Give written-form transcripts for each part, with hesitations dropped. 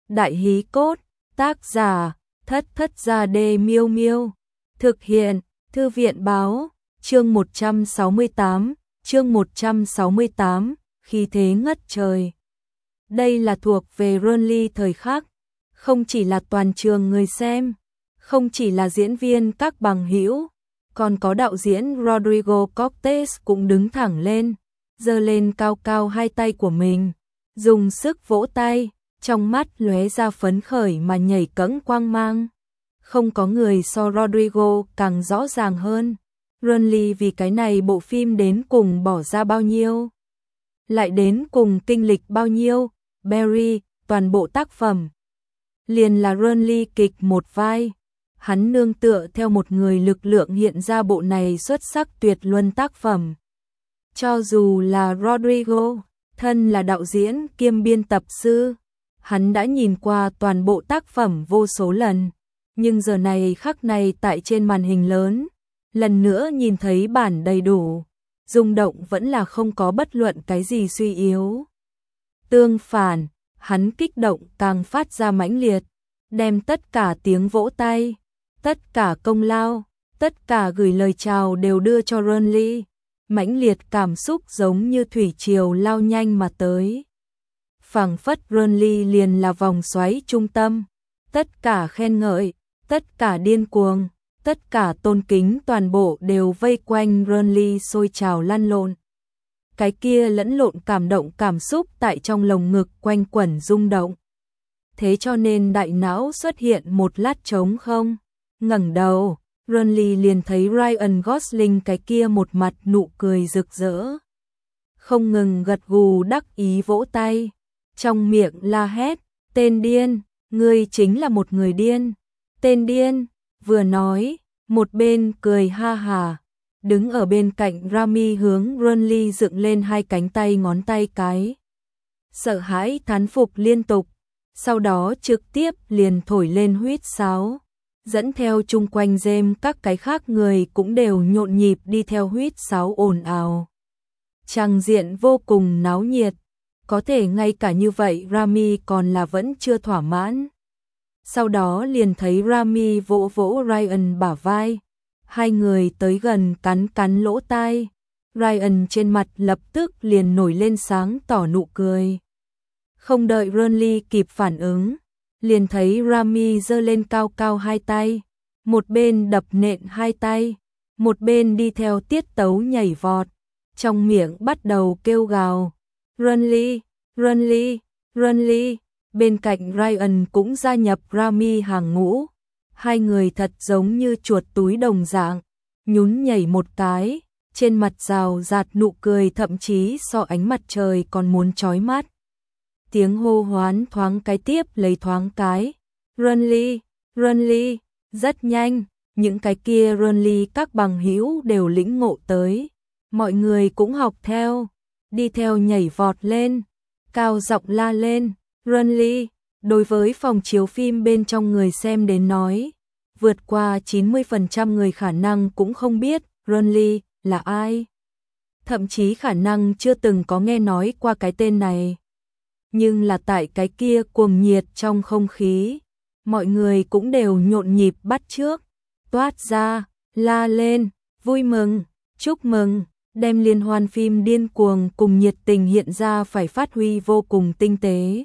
Đại hí cốt, tác giả, Thất Thất Gia Đê Miêu Miêu. Thực hiện, Thư viện báo, chương 168, khí thế ngất trời. Đây là thuộc về Runly thời khắc, không chỉ là toàn trường người xem, không chỉ là diễn viên các bằng hữu, còn có đạo diễn Rodrigo Cortés cũng đứng thẳng lên, giơ lên cao cao hai tay của mình, dùng sức vỗ tay, trong mắt lóe ra phấn khởi mà nhảy cẫng quang mang. Không có người so Rodrigo càng rõ ràng hơn. Runly vì cái này bộ phim đến cùng bỏ ra bao nhiêu, lại đến cùng kinh lịch bao nhiêu. Barry, toàn bộ tác phẩm liền là Runly kịch một vai. Hắn nương tựa theo một người lực lượng hiện ra bộ này xuất sắc tuyệt luân tác phẩm. Cho dù là Rodrigo, thân là đạo diễn kiêm biên tập sư, hắn đã nhìn qua toàn bộ tác phẩm vô số lần, nhưng giờ này khắc này tại trên màn hình lớn, lần nữa nhìn thấy bản đầy đủ, rung động vẫn là không có bất luận cái gì suy yếu. Tương phản, hắn kích động càng phát ra mãnh liệt, đem tất cả tiếng vỗ tay, tất cả công lao, tất cả gửi lời chào đều đưa cho Runly. Mãnh liệt cảm xúc giống như thủy triều lao nhanh mà tới. Phảng phất Runly liền là vòng xoáy trung tâm, tất cả khen ngợi, tất cả điên cuồng, tất cả tôn kính toàn bộ đều vây quanh Runly sôi trào lăn lộn. Cái kia lẫn lộn cảm động cảm xúc tại trong lồng ngực quanh quẩn rung động. Thế cho nên đại não xuất hiện một lát trống không, ngẩng đầu, Runly liền thấy Ryan Gosling cái kia một mặt nụ cười rực rỡ. Không ngừng gật gù đắc ý vỗ tay, trong miệng la hét, tên điên, ngươi chính là một người điên. Tên điên, vừa nói, một bên cười ha hà. Đứng ở bên cạnh Rami hướng Runly dựng lên hai cánh tay ngón tay cái. Sợ hãi thán phục liên tục, sau đó trực tiếp liền thổi lên huýt sáo. Dẫn theo chung quanh James các cái khác người cũng đều nhộn nhịp đi theo huýt sáo ồn ào. Tràng diện vô cùng náo nhiệt, có thể ngay cả như vậy Rami còn là vẫn chưa thỏa mãn. Sau đó liền thấy Rami vỗ vỗ Ryan bả vai, hai người tới gần cắn cắn lỗ tai. Ryan trên mặt lập tức liền nổi lên sáng tỏ nụ cười. Không đợi Runly kịp phản ứng, liền thấy Rami giơ lên cao cao hai tay, một bên đập nện hai tay, một bên đi theo tiết tấu nhảy vọt, trong miệng bắt đầu kêu gào, Runly, Runly, Runly. Bên cạnh Ryan cũng gia nhập Rami hàng ngũ, hai người thật giống như chuột túi đồng dạng, nhún nhảy một cái, trên mặt rào rạt nụ cười thậm chí so ánh mặt trời còn muốn chói mắt. Tiếng hô hoán thoáng cái tiếp lấy thoáng cái, Runly, Runly. Rất nhanh, những cái kia Runly các bằng hữu đều lĩnh ngộ tới, mọi người cũng học theo, đi theo nhảy vọt lên, cao giọng la lên, Runly. Đối với phòng chiếu phim bên trong người xem đến nói, vượt qua 90% người khả năng cũng không biết Runly là ai, thậm chí khả năng chưa từng có nghe nói qua cái tên này. Nhưng là tại cái kia cuồng nhiệt trong không khí, mọi người cũng đều nhộn nhịp bắt chước, toát ra, la lên, vui mừng, chúc mừng, đem liên hoan phim điên cuồng cùng nhiệt tình hiện ra phải phát huy vô cùng tinh tế.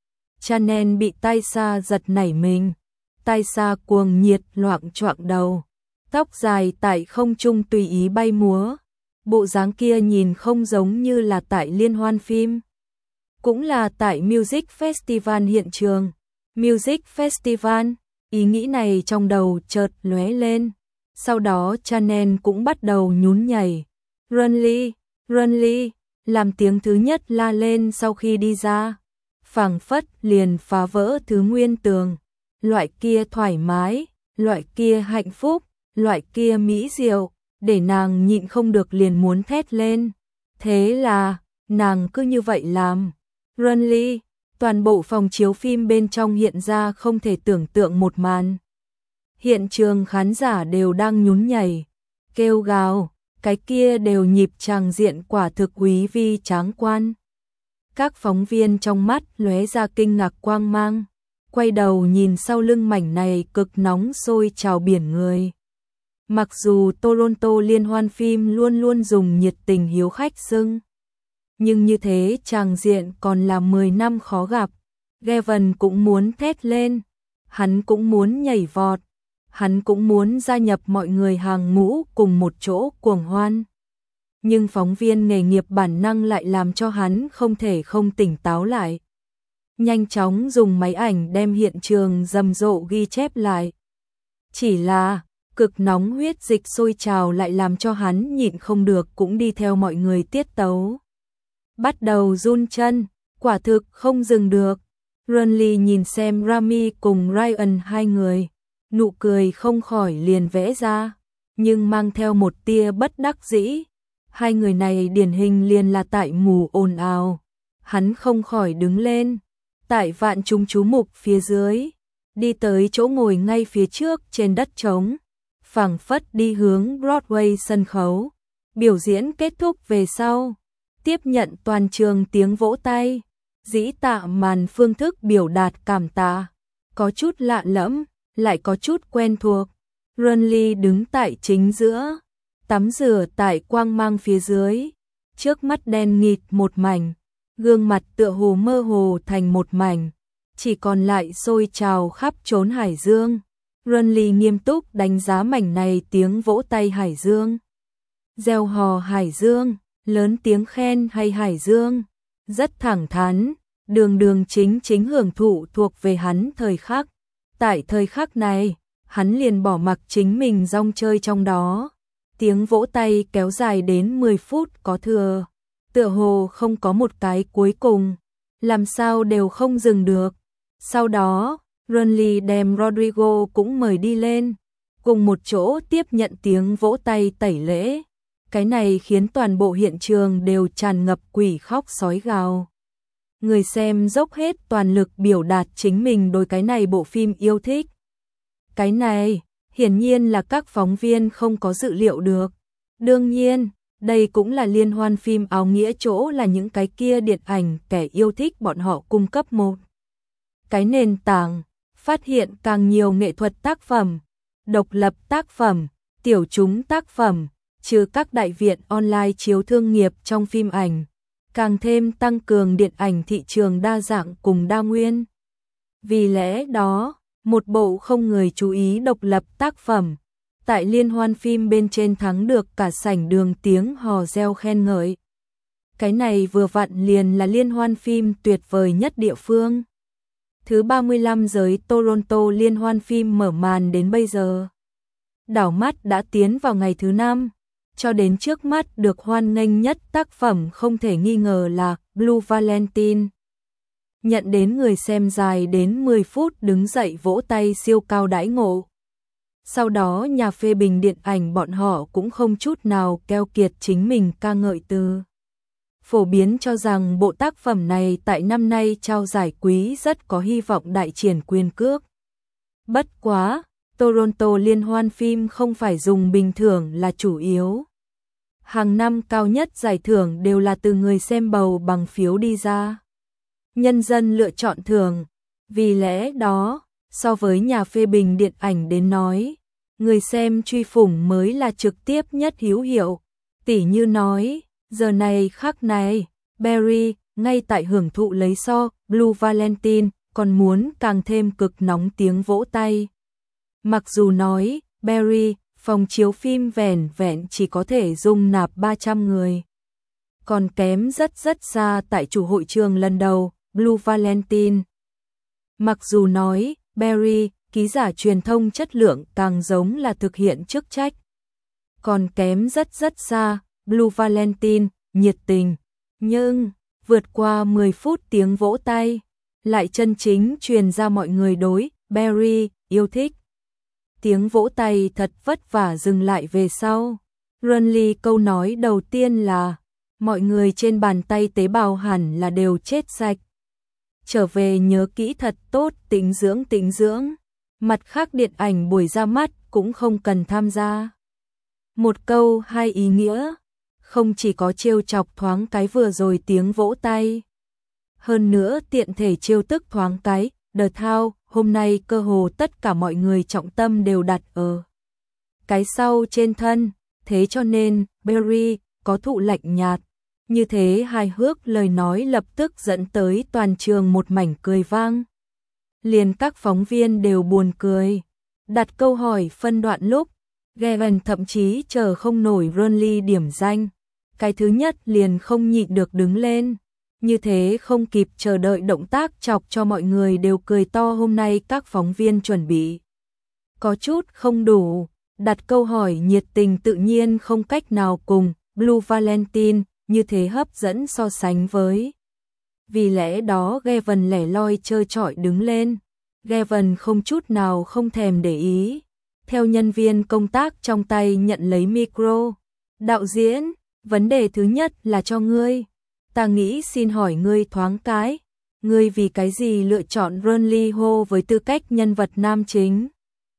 Chanel bị tai xa giật nảy mình, tai xa cuồng nhiệt loạng choạng đầu, tóc dài tại không trung tùy ý bay múa, bộ dáng kia nhìn không giống như là tại liên hoan phim, cũng là tại Music Festival hiện trường. Music Festival, ý nghĩ này trong đầu chợt lóe lên, sau đó Chanel cũng bắt đầu nhún nhảy, Runly, Runly, làm tiếng thứ nhất la lên sau khi đi ra, phảng phất liền phá vỡ thứ nguyên tường, loại kia thoải mái, loại kia hạnh phúc, loại kia mỹ diệu, để nàng nhịn không được liền muốn thét lên. Thế là, nàng cứ như vậy làm. Runly, toàn bộ phòng chiếu phim bên trong hiện ra không thể tưởng tượng một màn. Hiện trường khán giả đều đang nhún nhảy, kêu gào, cái kia đều nhịp tràng diện quả thực quý vi tráng quan. Các phóng viên trong mắt lóe ra kinh ngạc quang mang, quay đầu nhìn sau lưng mảnh này cực nóng sôi trào biển người. Mặc dù Toronto liên hoan phim luôn luôn dùng nhiệt tình hiếu khách xưng, nhưng như thế tràng diện còn là 10 năm khó gặp. Gavin cũng muốn thét lên, hắn cũng muốn nhảy vọt, hắn cũng muốn gia nhập mọi người hàng ngũ cùng một chỗ cuồng hoan. Nhưng phóng viên nghề nghiệp bản năng lại làm cho hắn không thể không tỉnh táo lại. Nhanh chóng dùng máy ảnh đem hiện trường rầm rộ ghi chép lại. Chỉ là cực nóng huyết dịch sôi trào lại làm cho hắn nhịn không được cũng đi theo mọi người tiết tấu. Bắt đầu run chân, quả thực không dừng được. Renly nhìn xem Rami cùng Ryan hai người, nụ cười không khỏi liền vẽ ra, nhưng mang theo một tia bất đắc dĩ. Hai người này điển hình liền là tại mù ồn ào. Hắn không khỏi đứng lên, tại vạn chúng chú mục phía dưới, đi tới chỗ ngồi ngay phía trước trên đất trống, phảng phất đi hướng Broadway sân khấu. Biểu diễn kết thúc về sau, tiếp nhận toàn trường tiếng vỗ tay. Dĩ tạ màn phương thức biểu đạt cảm tạ, có chút lạ lẫm, lại có chút quen thuộc. Renly đứng tại chính giữa, tắm rửa tại quang mang phía dưới, trước mắt đen nghịt một mảnh, gương mặt tựa hồ mơ hồ thành một mảnh, chỉ còn lại sôi trào khắp chốn hải dương. Renly nghiêm túc đánh giá mảnh này tiếng vỗ tay hải dương. Reo hò hải dương, lớn tiếng khen hay hải dương, rất thẳng thắn, đường đường chính chính hưởng thụ thuộc về hắn thời khắc. Tại thời khắc này, hắn liền bỏ mặc chính mình rong chơi trong đó. Tiếng vỗ tay kéo dài đến 10 phút có thừa, tựa hồ không có một cái cuối cùng, làm sao đều không dừng được. Sau đó, Renly đem Rodrigo cũng mời đi lên, cùng một chỗ tiếp nhận tiếng vỗ tay tẩy lễ. Cái này khiến toàn bộ hiện trường đều tràn ngập quỷ khóc sói gào. Người xem dốc hết toàn lực biểu đạt chính mình đối cái này bộ phim yêu thích. Cái này, hiển nhiên là các phóng viên không có dự liệu được. Đương nhiên, đây cũng là liên hoan phim áo nghĩa chỗ là những cái kia điện ảnh kẻ yêu thích bọn họ cung cấp một cái nền tảng, phát hiện càng nhiều nghệ thuật tác phẩm, độc lập tác phẩm, tiểu chúng tác phẩm, trừ các đại viện online chiếu thương nghiệp trong phim ảnh, càng thêm tăng cường điện ảnh thị trường đa dạng cùng đa nguyên. Vì lẽ đó, một bộ không người chú ý độc lập tác phẩm, tại liên hoan phim bên trên thắng được cả sảnh đường tiếng hò reo khen ngợi. Cái này vừa vặn liền là liên hoan phim tuyệt vời nhất địa phương. Thứ 35 giới Toronto liên hoan phim mở màn đến bây giờ. Đảo mắt đã tiến vào ngày thứ 5, cho đến trước mắt được hoan nghênh nhất tác phẩm không thể nghi ngờ là Blue Valentine. Nhận đến người xem dài đến 10 phút đứng dậy vỗ tay siêu cao đãi ngộ. Sau đó nhà phê bình điện ảnh bọn họ cũng không chút nào keo kiệt chính mình ca ngợi từ. Phổ biến cho rằng bộ tác phẩm này tại năm nay trao giải quý rất có hy vọng đại triển quyền cước. Bất quá, Toronto liên hoan phim không phải dùng bình thưởng là chủ yếu. Hàng năm cao nhất giải thưởng đều là từ người xem bầu bằng phiếu đi ra. Nhân dân lựa chọn thưởng. Vì lẽ đó, so với nhà phê bình điện ảnh đến nói, người xem truy phủng mới là trực tiếp nhất hữu hiệu. Tỉ như nói, giờ này khắc này, Barry ngay tại hưởng thụ lấy so Blue Valentine còn muốn càng thêm cực nóng tiếng vỗ tay. Mặc dù nói, Barry, phòng chiếu phim vẻn vẹn chỉ có thể dung nạp 300 người. Còn kém rất rất xa tại chủ hội trường lần đầu, Blue Valentine. Mặc dù nói, Barry, ký giả truyền thông chất lượng càng giống là thực hiện chức trách. Còn kém rất rất xa, Blue Valentine, nhiệt tình. Nhưng, vượt qua 10 phút tiếng vỗ tay, lại chân chính truyền ra mọi người đối Barry yêu thích. Tiếng vỗ tay thật vất vả dừng lại về sau. Renly câu nói đầu tiên là, mọi người trên bàn tay tế bào hẳn là đều chết sạch. Trở về nhớ kỹ thật tốt, tĩnh dưỡng. Mặt khác điện ảnh buổi ra mắt cũng không cần tham gia. Một câu hai ý nghĩa, không chỉ có trêu chọc thoáng cái vừa rồi tiếng vỗ tay. Hơn nữa tiện thể trêu tức thoáng cái, The Thao, hôm nay cơ hồ tất cả mọi người trọng tâm đều đặt ở cái sau trên thân, thế cho nên Barry có thụ lạnh nhạt. Như thế hài hước lời nói lập tức dẫn tới toàn trường một mảnh cười vang. Liền các phóng viên đều buồn cười. Đặt câu hỏi phân đoạn lúc, Gavin thậm chí chờ không nổi Burnley điểm danh. Cái thứ nhất liền không nhịn được đứng lên. Như thế không kịp chờ đợi động tác chọc cho mọi người đều cười to. Hôm nay các phóng viên chuẩn bị có chút không đủ. Đặt câu hỏi nhiệt tình tự nhiên không cách nào cùng Blue Valentine như thế hấp dẫn so sánh với. Vì lẽ đó Gavin lẻ loi trơ trọi đứng lên. Gavin không chút nào không thèm để ý. Theo nhân viên công tác trong tay nhận lấy micro. Đạo diễn, vấn đề thứ nhất là cho ngươi. Ta nghĩ xin hỏi ngươi thoáng cái. Ngươi vì cái gì lựa chọn Burnley Ho với tư cách nhân vật nam chính?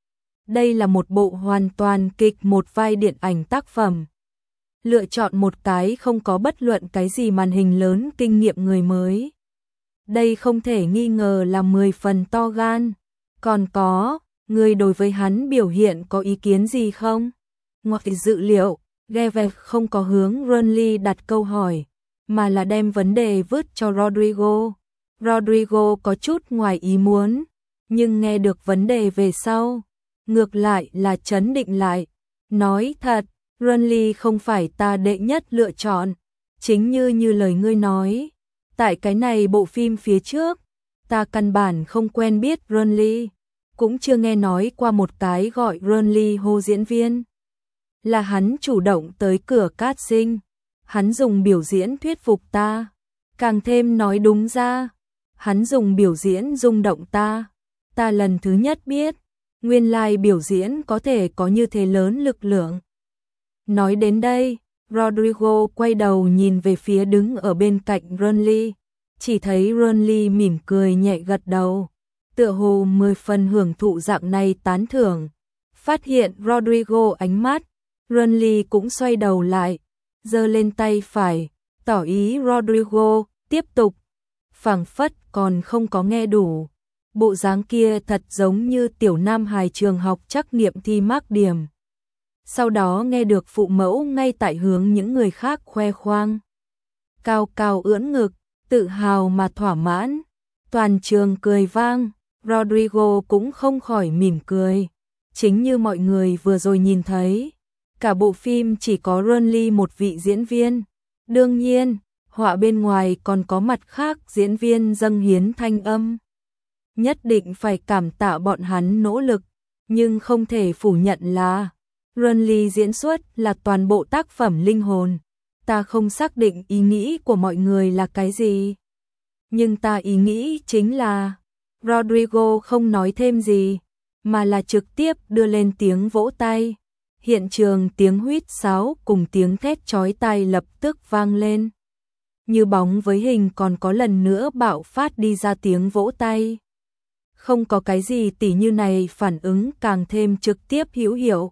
Đây là một bộ hoàn toàn kịch, một vai điện ảnh tác phẩm. Lựa chọn một cái không có bất luận cái gì màn hình lớn kinh nghiệm người mới. Đây không thể nghi ngờ là 10 phần to gan. Còn có, người đối với hắn biểu hiện có ý kiến gì không? Ngoài dự liệu, Gavin không có hướng Burnley đặt câu hỏi, mà là đem vấn đề vứt cho Rodrigo. Rodrigo có chút ngoài ý muốn, nhưng nghe được vấn đề về sau, ngược lại là trấn định lại. Nói thật, Burnley không phải ta đệ nhất lựa chọn, chính như lời ngươi nói. Tại cái này bộ phim phía trước, ta căn bản không quen biết Burnley, cũng chưa nghe nói qua một cái gọi Burnley Ho diễn viên. Là hắn chủ động tới cửa casting, hắn dùng biểu diễn thuyết phục ta, càng thêm nói đúng ra, hắn dùng biểu diễn rung động ta. Ta lần thứ nhất biết, nguyên lai biểu diễn có thể có như thế lớn lực lượng. Nói đến đây, Rodrigo quay đầu nhìn về phía đứng ở bên cạnh Burnley, chỉ thấy Burnley mỉm cười nhẹ gật đầu, tựa hồ 10 phần hưởng thụ dạng này tán thưởng. Phát hiện Rodrigo ánh mắt, Burnley cũng xoay đầu lại, giơ lên tay phải, tỏ ý Rodrigo tiếp tục, phảng phất còn không có nghe đủ. Bộ dáng kia thật giống như tiểu nam hài trường học trắc nghiệm thi mác điểm. Sau đó nghe được phụ mẫu ngay tại hướng những người khác khoe khoang. Cao cao ưỡn ngực, tự hào mà thỏa mãn. Toàn trường cười vang, Rodrigo cũng không khỏi mỉm cười. Chính như mọi người vừa rồi nhìn thấy, cả bộ phim chỉ có Burnley một vị diễn viên. Đương nhiên, họa bên ngoài còn có mặt khác diễn viên dâng hiến thanh âm. Nhất định phải cảm tạ bọn hắn nỗ lực, nhưng không thể phủ nhận là Burnley diễn xuất là toàn bộ tác phẩm linh hồn. Ta không xác định ý nghĩ của mọi người là cái gì, nhưng ta ý nghĩ chính là Rodrigo không nói thêm gì, mà là trực tiếp đưa lên tiếng vỗ tay. Hiện trường tiếng huýt sáo cùng tiếng thét chói tai lập tức vang lên. Như bóng với hình còn có lần nữa bạo phát đi ra tiếng vỗ tay. Không có cái gì tỉ như này phản ứng càng thêm trực tiếp hữu hiệu.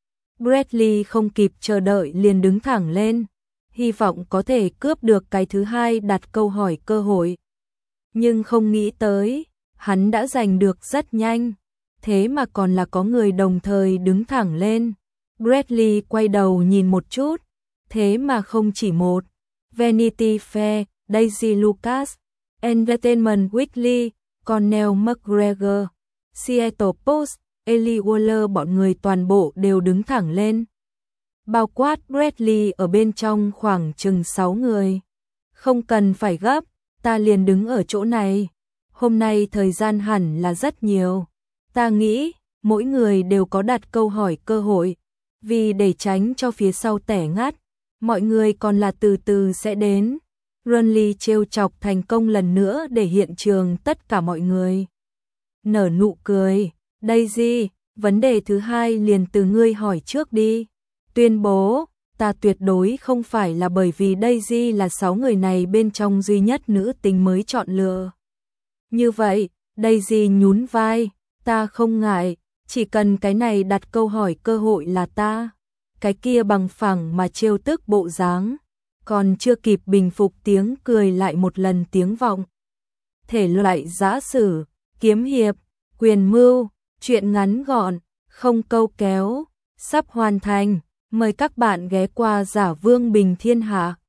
Bradley không kịp chờ đợi liền đứng thẳng lên, hy vọng có thể cướp được cái thứ hai đặt câu hỏi cơ hội. Nhưng không nghĩ tới, hắn đã giành được rất nhanh, thế mà còn là có người đồng thời đứng thẳng lên. Bradley quay đầu nhìn một chút, thế mà không chỉ một. Vanity Fair, Daisy Lucas, Entertainment Weekly, Conor McGregor, Seattle Post, Ellie Waller bọn người toàn bộ đều đứng thẳng lên. Bao quát Bradley ở bên trong khoảng chừng 6 người. Không cần phải gấp, ta liền đứng ở chỗ này. Hôm nay thời gian hẳn là rất nhiều. Ta nghĩ, mỗi người đều có đặt câu hỏi cơ hội. Vì để tránh cho phía sau tẻ ngắt, mọi người còn là từ từ sẽ đến. Burnley trêu chọc thành công lần nữa để hiện trường tất cả mọi người nở nụ cười. Daisy, vấn đề thứ hai liền từ ngươi hỏi trước đi. Tuyên bố, ta tuyệt đối không phải là bởi vì Daisy là 6 người này bên trong duy nhất nữ tính mới chọn lựa. Như vậy, Daisy nhún vai, ta không ngại, chỉ cần cái này đặt câu hỏi cơ hội là ta. Cái kia bằng phẳng mà trêu tức bộ dáng, còn chưa kịp bình phục tiếng cười lại một lần tiếng vọng. Thể loại giã sử, kiếm hiệp, Quyền mưu, chuyện ngắn gọn, không câu kéo, sắp hoàn thành. Mời các bạn ghé qua Giả Vương Bình Thiên Hạ.